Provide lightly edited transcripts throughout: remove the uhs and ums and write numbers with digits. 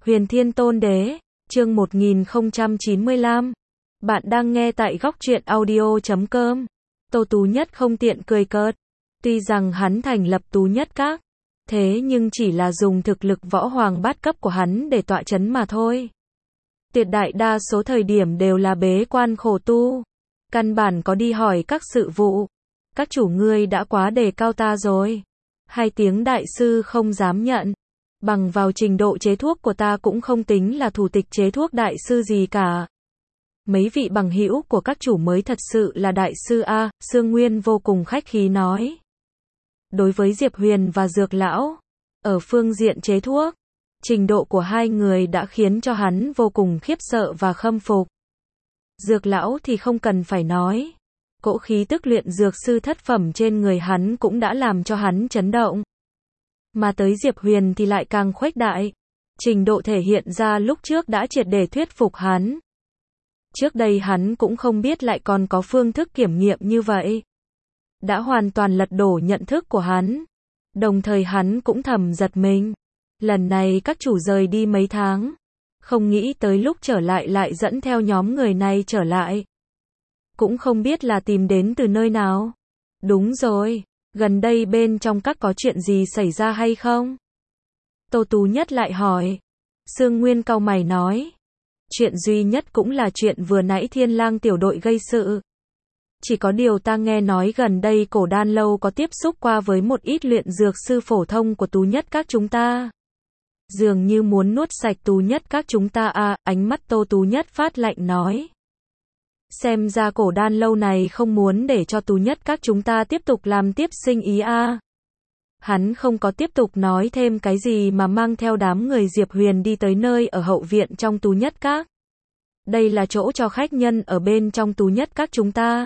Huyền Thiên Tôn Đế, chương 1095. Bạn đang nghe tại góc truyện audio.com. Tô Tú Nhất không tiện cười cợt. Tuy rằng hắn thành lập Tú Nhất Các, thế nhưng chỉ là dùng thực lực võ hoàng bát cấp của hắn để tọa chấn mà thôi. Tuyệt đại đa số thời điểm đều là bế quan khổ tu. Căn bản có đi hỏi các sự vụ. Các chủ ngươi đã quá đề cao ta rồi. Hai tiếng đại sư không dám nhận. Bằng vào trình độ chế thuốc của ta cũng không tính là thủ tịch chế thuốc đại sư gì cả. Mấy vị bằng hữu của các chủ mới thật sự là đại sư a, Sương Nguyên vô cùng khách khí nói. Đối với Diệp Huyền và Dược Lão, ở phương diện chế thuốc, trình độ của hai người đã khiến cho hắn vô cùng khiếp sợ và khâm phục. Dược Lão thì không cần phải nói. Cỗ khí tức luyện dược sư thất phẩm trên người hắn cũng đã làm cho hắn chấn động. Mà tới Diệp Huyền thì lại càng khuếch đại. Trình độ thể hiện ra lúc trước đã triệt để thuyết phục hắn. Trước đây hắn cũng không biết lại còn có phương thức kiểm nghiệm như vậy. Đã hoàn toàn lật đổ nhận thức của hắn. Đồng thời hắn cũng thầm giật mình. Lần này các chủ rời đi mấy tháng. Không nghĩ tới lúc trở lại lại dẫn theo nhóm người này trở lại. Cũng không biết là tìm đến từ nơi nào. Đúng rồi, gần đây bên trong các có chuyện gì xảy ra hay không? Tô Tú Nhất lại hỏi. Sương Nguyên cau mày nói. Chuyện duy nhất cũng là chuyện vừa nãy Thiên Lang tiểu đội gây sự. Chỉ có điều ta nghe nói gần đây Cổ Đan Lâu có tiếp xúc qua với một ít luyện dược sư phổ thông của Tú Nhất Các chúng ta. Dường như muốn nuốt sạch Tú Nhất Các chúng ta à, ánh mắt Tô Tú Nhất phát lạnh nói. Xem ra Cổ Đan Lâu này không muốn để cho Tú Nhất Các chúng ta tiếp tục làm tiếp sinh ý a. Hắn không có tiếp tục nói thêm cái gì mà mang theo đám người Diệp Huyền đi tới nơi ở hậu viện trong Tú Nhất Các. Đây là chỗ cho khách nhân ở bên trong Tú Nhất Các chúng ta.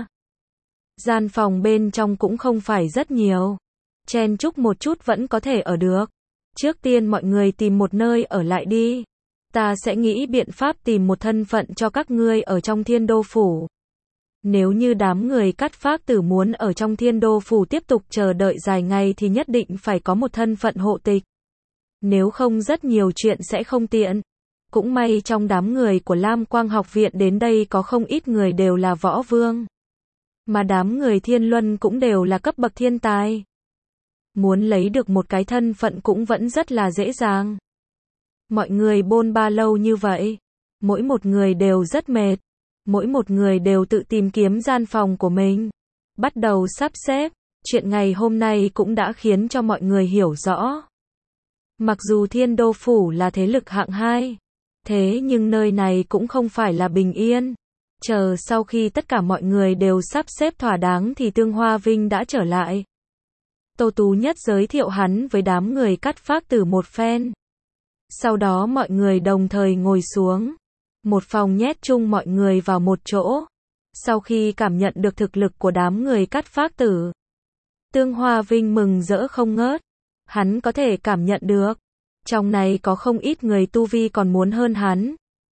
Gian phòng bên trong cũng không phải rất nhiều. Chen chúc một chút vẫn có thể ở được. Trước tiên mọi người tìm một nơi ở lại đi. Ta sẽ nghĩ biện pháp tìm một thân phận cho các ngươi ở trong Thiên Đô Phủ. Nếu như đám người Cát Phác Tử muốn ở trong Thiên Đô Phủ tiếp tục chờ đợi dài ngày thì nhất định phải có một thân phận hộ tịch. Nếu không rất nhiều chuyện sẽ không tiện. Cũng may trong đám người của Lam Quang học viện đến đây có không ít người đều là võ vương. Mà đám người Thiên Luân cũng đều là cấp bậc thiên tài. Muốn lấy được một cái thân phận cũng vẫn rất là dễ dàng. Mọi người bôn ba lâu như vậy. Mỗi một người đều rất mệt. Mỗi một người đều tự tìm kiếm gian phòng của mình. Bắt đầu sắp xếp. Chuyện ngày hôm nay cũng đã khiến cho mọi người hiểu rõ. Mặc dù Thiên Đô Phủ là thế lực hạng 2. Thế nhưng nơi này cũng không phải là bình yên. Chờ sau khi tất cả mọi người đều sắp xếp thỏa đáng thì Tương Hoa Vinh đã trở lại. Tô Tú Nhất giới thiệu hắn với đám người Cát Phác Tử một phen. Sau đó mọi người đồng thời ngồi xuống. Một phòng nhét chung mọi người vào một chỗ. Sau khi cảm nhận được thực lực của đám người Cát Phác Tử, Tương Hoa Vinh mừng rỡ không ngớt. Hắn có thể cảm nhận được. Trong này có không ít người tu vi còn muốn hơn hắn.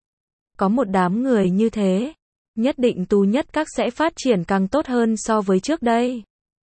Có một đám người như thế. Nhất định Tú Nhất Các sẽ phát triển càng tốt hơn so với trước đây.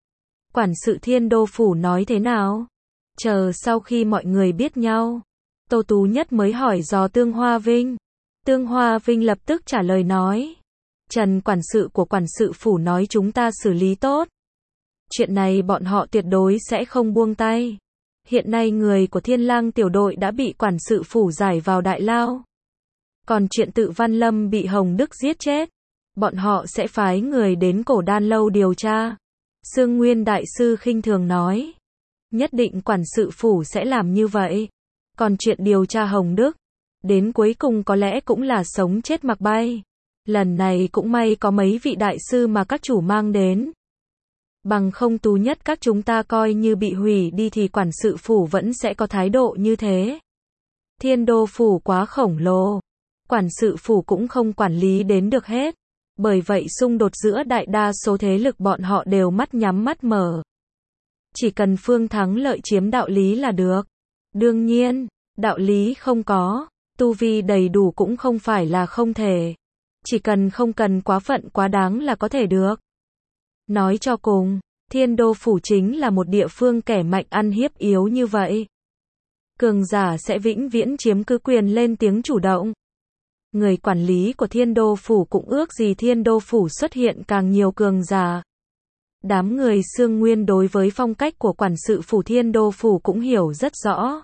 Quản sự Thiên Đô Phủ nói thế nào? Chờ sau khi mọi người biết nhau, Tô Tú Nhất mới hỏi dò Tương Hoa Vinh. Tương Hoa Vinh lập tức trả lời nói. Trần quản sự của quản sự phủ nói chúng ta xử lý tốt. Chuyện này bọn họ tuyệt đối sẽ không buông tay. Hiện nay người của Thiên Lang tiểu đội đã bị quản sự phủ giải vào đại lao. Còn chuyện Tự Văn Lâm bị Hồng Đức giết chết, bọn họ sẽ phái người đến Cổ Đan Lâu điều tra. Sương Nguyên đại sư khinh thường nói. Nhất định quản sự phủ sẽ làm như vậy. Còn chuyện điều tra Hồng Đức, đến cuối cùng có lẽ cũng là sống chết mặc bay. Lần này cũng may có mấy vị đại sư mà các chủ mang đến. Bằng không Tú Nhất Các chúng ta coi như bị hủy đi thì quản sự phủ vẫn sẽ có thái độ như thế. Thiên Đô Phủ quá khổng lồ. Quản sự phủ cũng không quản lý đến được hết. Bởi vậy xung đột giữa đại đa số thế lực bọn họ đều mắt nhắm mắt mở. Chỉ cần phương thắng lợi chiếm đạo lý là được. Đương nhiên, đạo lý không có, tu vi đầy đủ cũng không phải là không thể. Chỉ cần không cần quá phận quá đáng là có thể được. Nói cho cùng, Thiên Đô Phủ chính là một địa phương kẻ mạnh ăn hiếp yếu như vậy. cường giả sẽ vĩnh viễn chiếm cứ quyền lên tiếng chủ động. Người quản lý của Thiên Đô Phủ cũng ước gì Thiên Đô Phủ xuất hiện càng nhiều cường giả. Đám người Xương Nguyên đối với phong cách của quản sự phủ Thiên Đô Phủ cũng hiểu rất rõ.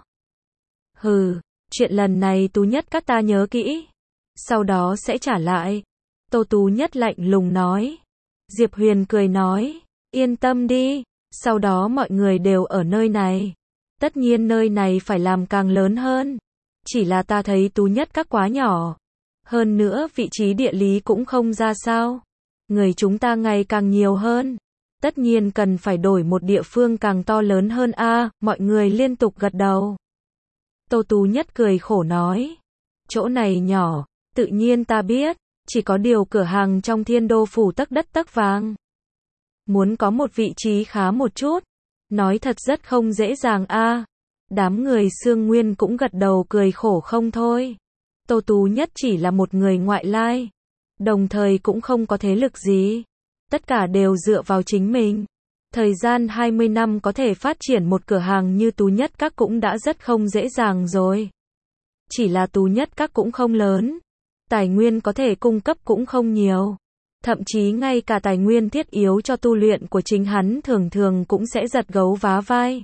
Hừ, chuyện lần này Tú Nhất các ta nhớ kỹ. Sau đó sẽ trả lại. Tô Tú Nhất lạnh lùng nói. Diệp Huyền cười nói. Yên tâm đi. Sau đó mọi người đều ở nơi này. Tất nhiên nơi này phải làm càng lớn hơn. Chỉ là ta thấy Tú Nhất các quá nhỏ. Hơn nữa vị trí địa lý cũng không ra sao. Người chúng ta ngày càng nhiều hơn. Tất nhiên cần phải đổi một địa phương càng to lớn hơn a. Mọi người liên tục gật đầu. Tô Tú Nhất cười khổ nói. Chỗ này nhỏ, tự nhiên ta biết. Chỉ có điều cửa hàng trong Thiên Đô Phủ tấc đất tấc vàng. Muốn có một vị trí khá một chút. Nói thật rất không dễ dàng a. Đám người Xương Nguyên cũng gật đầu cười khổ không thôi. Tô Tú Nhất chỉ là một người ngoại lai. Đồng thời cũng không có thế lực gì. Tất cả đều dựa vào chính mình. Thời gian 20 năm có thể phát triển một cửa hàng như Tú Nhất các cũng đã rất không dễ dàng rồi. Chỉ là Tú Nhất các cũng không lớn. Tài nguyên có thể cung cấp cũng không nhiều. Thậm chí ngay cả tài nguyên thiết yếu cho tu luyện của chính hắn thường thường cũng sẽ giật gấu vá vai.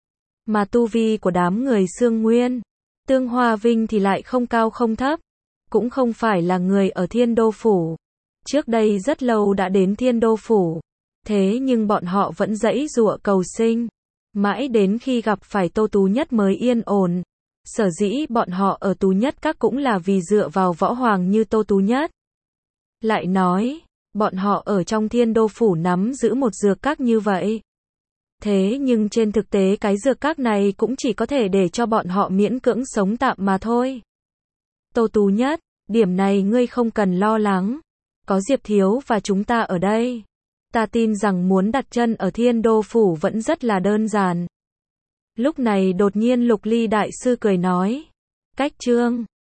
Mà tu vi của đám người Xương Nguyên, Tương Hoa Vinh thì lại không cao không thấp. Cũng không phải là người ở Thiên Đô Phủ. Trước đây rất lâu đã đến Thiên Đô Phủ. Thế nhưng bọn họ vẫn giãy giụa cầu sinh. Mãi đến khi gặp phải Tô Tú Nhất mới yên ổn. Sở dĩ bọn họ ở Tú Nhất các cũng là vì dựa vào võ hoàng như Tô Tú Nhất. Lại nói, bọn họ ở trong Thiên Đô Phủ nắm giữ một dược các như vậy. Thế nhưng trên thực tế cái dược các này cũng chỉ có thể để cho bọn họ miễn cưỡng sống tạm mà thôi. Tô Tú Nhất, điểm này ngươi không cần lo lắng. Có Diệp Thiếu và chúng ta ở đây. Ta tin rằng muốn đặt chân ở Thiên Đô Phủ vẫn rất là đơn giản. Lúc này đột nhiên Lục Ly Đại Sư cười nói. Cách chương